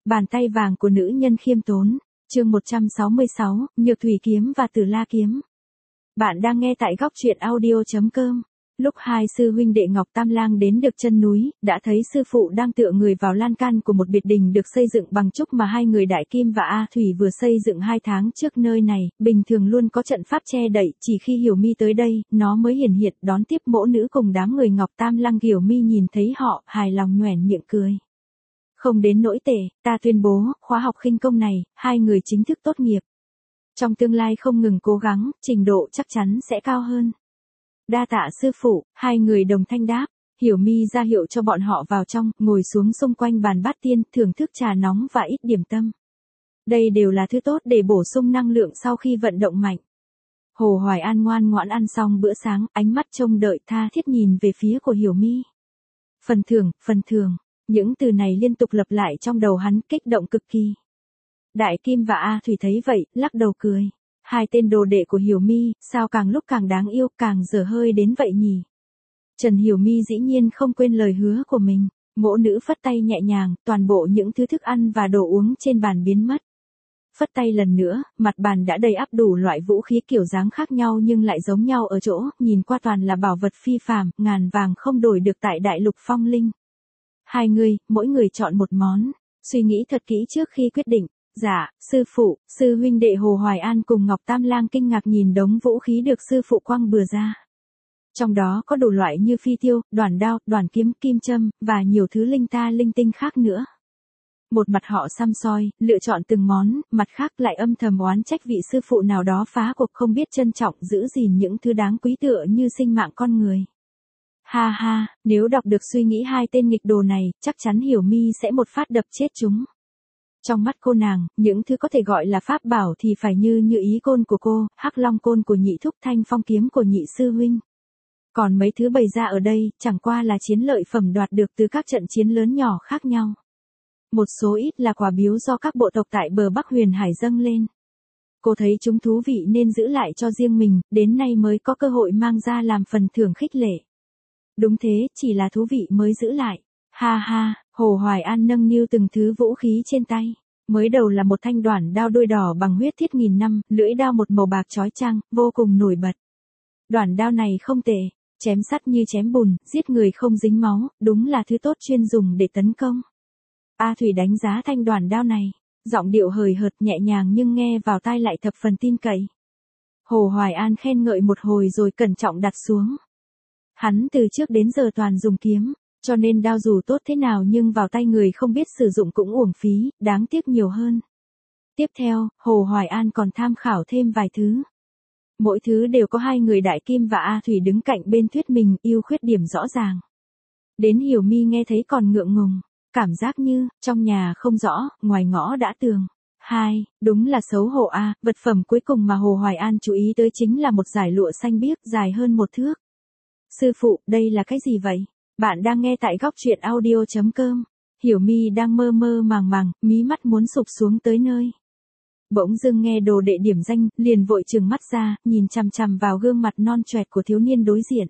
Bàn tay vàng của nữ nhân khiêm tốn. Chương 166, Nhược Thủy kiếm và Tử La kiếm. Bạn đang nghe tại góc truyện audio.com. Lúc hai sư huynh đệ Ngọc Tam Lang đến được chân núi, đã thấy sư phụ đang tựa người vào lan can của một biệt đình được xây dựng bằng trúc mà hai người Đại Kim và A Thủy vừa xây dựng 2 tháng trước. Nơi này, bình thường luôn có trận pháp che đậy, chỉ khi Hiểu Mi tới đây, nó mới hiển hiện đón tiếp mỗ nữ cùng đám người Ngọc Tam Lang. Hiểu Mi nhìn thấy họ, hài lòng nhoẻn miệng cười. Không đến nỗi tệ, ta tuyên bố, khóa học khinh công này, hai người chính thức tốt nghiệp. Trong tương lai không ngừng cố gắng, trình độ chắc chắn sẽ cao hơn. Đa tạ sư phụ, hai người đồng thanh đáp. Hiểu Mi ra hiệu cho bọn họ vào trong, ngồi xuống xung quanh bàn bát tiên, thưởng thức trà nóng và ít điểm tâm. Đây đều là thứ tốt để bổ sung năng lượng sau khi vận động mạnh. Hồ Hoài An ngoan ngoãn ăn xong bữa sáng, ánh mắt trông đợi tha thiết nhìn về phía của Hiểu Mi. Phần thưởng. Những từ này liên tục lặp lại trong đầu hắn, kích động cực kỳ. Đại Kim và A Thủy thấy vậy, lắc đầu cười. Hai tên đồ đệ của Hiểu Mi, sao càng lúc càng đáng yêu, càng dở hơi đến vậy nhỉ? Trần Hiểu Mi dĩ nhiên không quên lời hứa của mình. Mỗ nữ phất tay nhẹ nhàng, toàn bộ những thứ thức ăn và đồ uống trên bàn biến mất. Phất tay lần nữa, mặt bàn đã đầy ắp đủ loại vũ khí kiểu dáng khác nhau nhưng lại giống nhau ở chỗ, nhìn qua toàn là bảo vật phi phàm, ngàn vàng không đổi được tại Đại Lục Phong Linh. Hai người, mỗi người chọn một món, suy nghĩ thật kỹ trước khi quyết định. Dạ, sư phụ, sư huynh đệ Hồ Hoài An cùng Ngọc Tam Lang kinh ngạc nhìn đống vũ khí được sư phụ quăng bừa ra. Trong đó có đủ loại như phi tiêu, đoản đao, đoản kiếm, kim châm, và nhiều thứ linh ta linh tinh khác nữa. Một mặt họ săm soi, lựa chọn từng món, mặt khác lại âm thầm oán trách vị sư phụ nào đó phá cuộc không biết trân trọng giữ gìn những thứ đáng quý tựa như sinh mạng con người. Ha ha, nếu đọc được suy nghĩ hai tên nghịch đồ này, chắc chắn Hiểu Mi sẽ một phát đập chết chúng. Trong mắt cô nàng, những thứ có thể gọi là pháp bảo thì phải như ý côn của cô, Hắc Long côn của nhị thúc, Thanh Phong kiếm của nhị sư huynh. Còn mấy thứ bày ra ở đây, chẳng qua là chiến lợi phẩm đoạt được từ các trận chiến lớn nhỏ khác nhau. Một số ít là quà biếu do các bộ tộc tại bờ Bắc Huyền Hải dâng lên. Cô thấy chúng thú vị nên giữ lại cho riêng mình, đến nay mới có cơ hội mang ra làm phần thưởng khích lệ. Đúng thế, chỉ là thú vị mới giữ lại. Ha ha, Hồ Hoài An nâng niu từng thứ vũ khí trên tay. Mới đầu là một thanh đoản đao đuôi đỏ bằng huyết thiết nghìn năm, lưỡi đao một màu bạc chói chang, vô cùng nổi bật. Đoản đao này không tệ, chém sắt như chém bùn, giết người không dính máu, đúng là thứ tốt chuyên dùng để tấn công. A Thủy đánh giá thanh đoản đao này, giọng điệu hời hợt nhẹ nhàng nhưng nghe vào tai lại thập phần tin cậy. Hồ Hoài An khen ngợi một hồi rồi cẩn trọng đặt xuống. Hắn từ trước đến giờ toàn dùng kiếm, cho nên đao dù tốt thế nào nhưng vào tay người không biết sử dụng cũng uổng phí, đáng tiếc nhiều hơn. Tiếp theo, Hồ Hoài An còn tham khảo thêm vài thứ. Mỗi thứ đều có hai người Đại Kim và A Thủy đứng cạnh bên thuyết mình, ưu khuyết điểm rõ ràng. Đến Hiểu Mi nghe thấy còn ngượng ngùng, cảm giác như, trong nhà không rõ, ngoài ngõ đã tường. Đúng là xấu hổ a. Vật phẩm cuối cùng mà Hồ Hoài An chú ý tới chính là một dải lụa xanh biếc dài hơn 1 thước. Sư phụ, đây là cái gì vậy? Bạn đang nghe tại góc truyện audio.com. Hiểu Mi đang mơ mơ màng, mí mắt muốn sụp xuống tới nơi. Bỗng dưng nghe đồ đệ điểm danh, liền vội trừng mắt ra, nhìn chằm chằm vào gương mặt non choẹt của thiếu niên đối diện.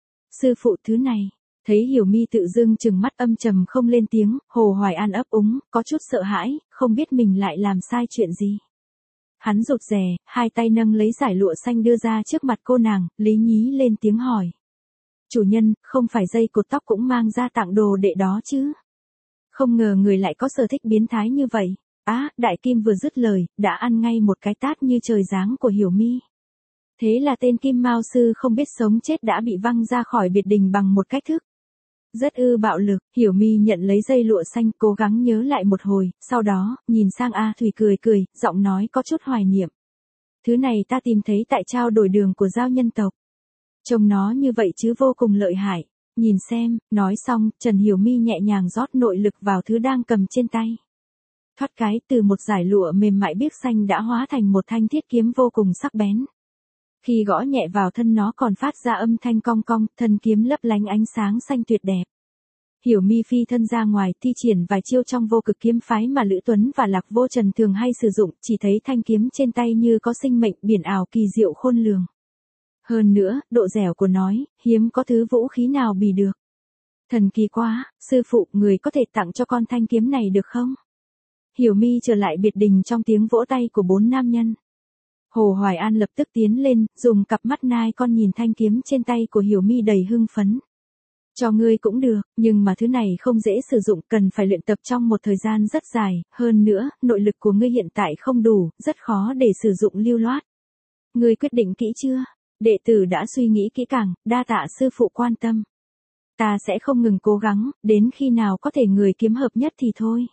Sư phụ, thứ này. Thấy Hiểu Mi tự dưng trừng mắt âm trầm không lên tiếng, Hồ Hoài An ấp úng, có chút sợ hãi, không biết mình lại làm sai chuyện gì. Hắn rụt rè, hai tay nâng lấy dải lụa xanh đưa ra trước mặt cô nàng, lý nhí lên tiếng hỏi. Chủ nhân, không phải dây cột tóc cũng mang ra tặng đồ đệ đó chứ? Không ngờ người lại có sở thích biến thái như vậy. Đại Kim vừa dứt lời, đã ăn ngay một cái tát như trời giáng của Hiểu Mi. Thế là tên Kim Mao sư không biết sống chết đã bị văng ra khỏi biệt đình bằng một cách thức rất bạo lực. Hiểu Mi nhận lấy dây lụa xanh, cố gắng nhớ lại một hồi, sau đó, nhìn sang A Thủy cười, giọng nói có chút hoài niệm. Thứ này ta tìm thấy tại trao đổi đường của giao nhân tộc. Trông nó như vậy chứ vô cùng lợi hại. Nhìn xem, nói xong, Trần Hiểu Mi nhẹ nhàng rót nội lực vào thứ đang cầm trên tay. Thoát cái, từ một dải lụa mềm mại biếc xanh đã hóa thành một thanh thiết kiếm vô cùng sắc bén. Khi gõ nhẹ vào thân nó còn phát ra âm thanh cong cong, thân kiếm lấp lánh ánh sáng xanh tuyệt đẹp. Hiểu Mi phi thân ra ngoài, thi triển vài chiêu trong vô cực kiếm phái mà Lữ Tuấn và Lạc Vô Trần thường hay sử dụng, chỉ thấy thanh kiếm trên tay như có sinh mệnh, biển ảo kỳ diệu khôn lường. Hơn nữa, độ dẻo của nó, hiếm có thứ vũ khí nào bì được. Thần kỳ quá, sư phụ, người có thể tặng cho con thanh kiếm này được không? Hiểu Mi trở lại biệt đình trong tiếng vỗ tay của 4 nam nhân. Hồ Hoài An lập tức tiến lên, dùng cặp mắt nai con nhìn thanh kiếm trên tay của Hiểu Mi đầy hưng phấn. Cho ngươi cũng được, nhưng mà thứ này không dễ sử dụng, cần phải luyện tập trong một thời gian rất dài, hơn nữa, nội lực của ngươi hiện tại không đủ, rất khó để sử dụng lưu loát. Ngươi quyết định kỹ chưa? Đệ tử đã suy nghĩ kỹ càng, đa tạ sư phụ quan tâm. Ta sẽ không ngừng cố gắng, đến khi nào có thể người kiếm hợp nhất thì thôi.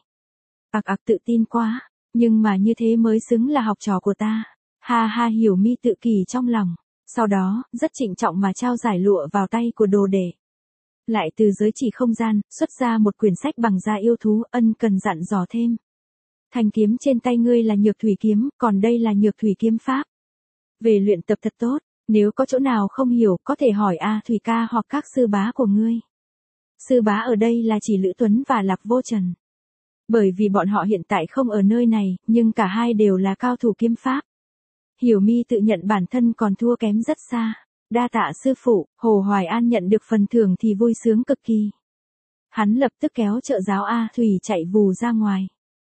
Tự tin quá, nhưng mà như thế mới xứng là học trò của ta. Ha ha, Hiểu Mi tự kỳ trong lòng, sau đó, rất trịnh trọng mà trao giải lụa vào tay của đồ đệ. Lại từ giới chỉ không gian, xuất ra một quyển sách bằng da yêu thú, ân cần dặn dò thêm. Thanh kiếm trên tay ngươi là Nhược Thủy kiếm, còn đây là Nhược Thủy kiếm pháp. Về luyện tập thật tốt, nếu có chỗ nào không hiểu, có thể hỏi A Thủy ca hoặc các sư bá của ngươi. Sư bá ở đây là chỉ Lữ Tuấn và Lạc Vô Trần. Bởi vì bọn họ hiện tại không ở nơi này, nhưng cả hai đều là cao thủ kiếm pháp. Hiểu Mi tự nhận bản thân còn thua kém rất xa. Đa tạ sư phụ, Hồ Hoài An nhận được phần thưởng thì vui sướng cực kỳ. Hắn lập tức kéo trợ giáo A Thủy chạy vù ra ngoài.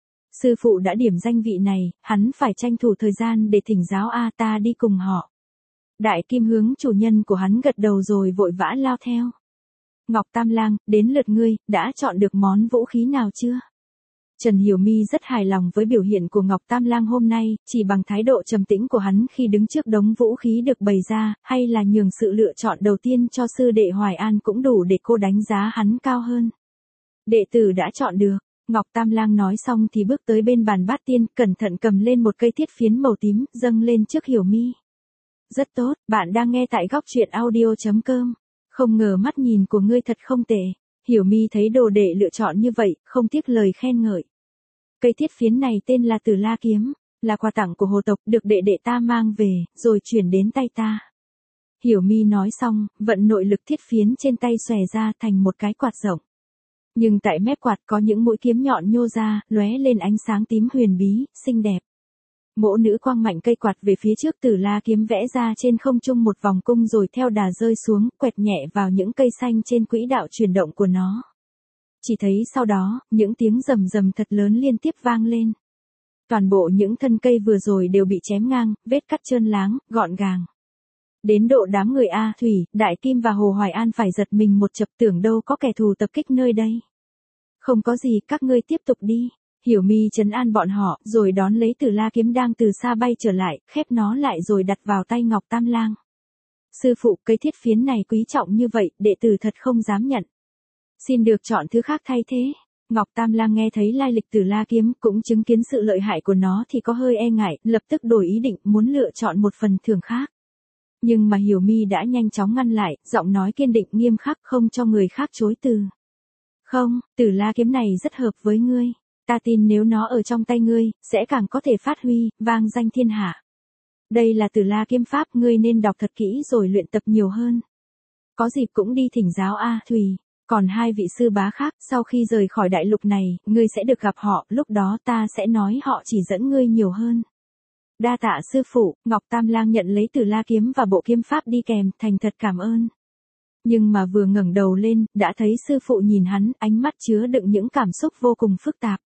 Sư phụ đã điểm danh vị này, hắn phải tranh thủ thời gian để thỉnh giáo A ta đi cùng họ. Đại Kim hướng chủ nhân của hắn gật đầu rồi vội vã lao theo. Ngọc Tam Lang, đến lượt ngươi, đã chọn được món vũ khí nào chưa? Trần Hiểu Mi rất hài lòng với biểu hiện của Ngọc Tam Lang hôm nay, chỉ bằng thái độ trầm tĩnh của hắn khi đứng trước đống vũ khí được bày ra, hay là nhường sự lựa chọn đầu tiên cho sư đệ Hoài An cũng đủ để cô đánh giá hắn cao hơn. Đệ tử đã chọn được, Ngọc Tam Lang nói xong thì bước tới bên bàn bát tiên, cẩn thận cầm lên một cây thiết phiến màu tím, dâng lên trước Hiểu Mi. Rất tốt, bạn đang nghe tại góc truyện audio.com. Không ngờ mắt nhìn của ngươi thật không tệ. Hiểu Mi thấy đồ đệ lựa chọn như vậy, không tiếc lời khen ngợi. Cây thiết phiến này tên là Tử La kiếm, là quà tặng của hồ tộc, được đệ đệ ta mang về, rồi chuyển đến tay ta. Hiểu Mi nói xong, vận nội lực thiết phiến trên tay xòe ra thành một cái quạt rộng. Nhưng tại mép quạt có những mũi kiếm nhọn nhô ra, lóe lên ánh sáng tím huyền bí, xinh đẹp. Mỗ nữ quang mạnh cây quạt về phía trước, Tử La kiếm vẽ ra trên không trung một vòng cung rồi theo đà rơi xuống, quẹt nhẹ vào những cây xanh trên quỹ đạo chuyển động của nó. Chỉ thấy sau đó, những tiếng rầm rầm thật lớn liên tiếp vang lên. Toàn bộ những thân cây vừa rồi đều bị chém ngang, vết cắt trơn láng, gọn gàng. Đến độ đám người A Thủy, Đại Kim và Hồ Hoài An phải giật mình một chập, tưởng đâu có kẻ thù tập kích nơi đây. Không có gì, các ngươi tiếp tục đi. Hiểu Mi trấn an bọn họ, rồi đón lấy Tử La kiếm đang từ xa bay trở lại, khép nó lại rồi đặt vào tay Ngọc Tam Lang. Sư phụ, cây thiết phiến này quý trọng như vậy, đệ tử thật không dám nhận. Xin được chọn thứ khác thay thế. Ngọc Tam Lang nghe thấy lai lịch Tử La kiếm, cũng chứng kiến sự lợi hại của nó thì có hơi e ngại, lập tức đổi ý định, muốn lựa chọn một phần thưởng khác. Nhưng mà Hiểu Mi đã nhanh chóng ngăn lại, giọng nói kiên định nghiêm khắc, không cho người khác chối từ. Không, Tử La kiếm này rất hợp với ngươi. Ta tin nếu nó ở trong tay ngươi, sẽ càng có thể phát huy, vang danh thiên hạ. Đây là Tử La kiếm pháp, ngươi nên đọc thật kỹ rồi luyện tập nhiều hơn. Có dịp cũng đi thỉnh giáo A Thủy. Còn hai vị sư bá khác, sau khi rời khỏi đại lục này, ngươi sẽ được gặp họ, lúc đó ta sẽ nói họ chỉ dẫn ngươi nhiều hơn. Đa tạ sư phụ, Ngọc Tam Lang nhận lấy Tử La kiếm và bộ kiếm pháp đi kèm, thành thật cảm ơn. Nhưng mà vừa ngẩng đầu lên, đã thấy sư phụ nhìn hắn, ánh mắt chứa đựng những cảm xúc vô cùng phức tạp.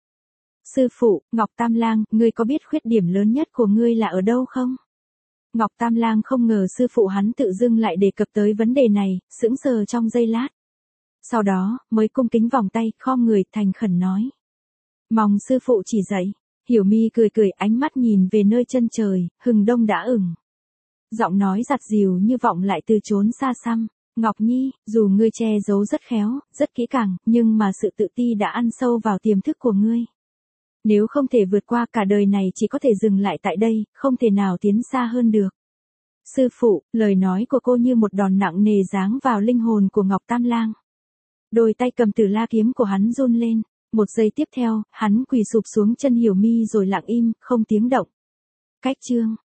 Sư phụ, Ngọc Tam Lang, ngươi có biết khuyết điểm lớn nhất của ngươi là ở đâu không? Ngọc Tam Lang không ngờ sư phụ hắn tự dưng lại đề cập tới vấn đề này, sững sờ trong giây lát. Sau đó, mới cung kính vòng tay, khom người, thành khẩn nói. Mong sư phụ chỉ dạy. Hiểu Mi cười cười, ánh mắt nhìn về nơi chân trời, hừng đông đã ửng. Giọng nói giặt dìu như vọng lại từ chốn xa xăm. Ngọc Nhi, dù ngươi che giấu rất khéo, rất kỹ càng, nhưng mà sự tự ti đã ăn sâu vào tiềm thức của ngươi. Nếu không thể vượt qua, cả đời này chỉ có thể dừng lại tại đây, không thể nào tiến xa hơn được. Sư phụ, lời nói của cô như một đòn nặng nề giáng vào linh hồn của Ngọc Tam Lang. Đôi tay cầm Tử La kiếm của hắn run lên, một giây tiếp theo, hắn quỳ sụp xuống chân Hiểu Mi rồi lặng im, không tiếng động. Cách chương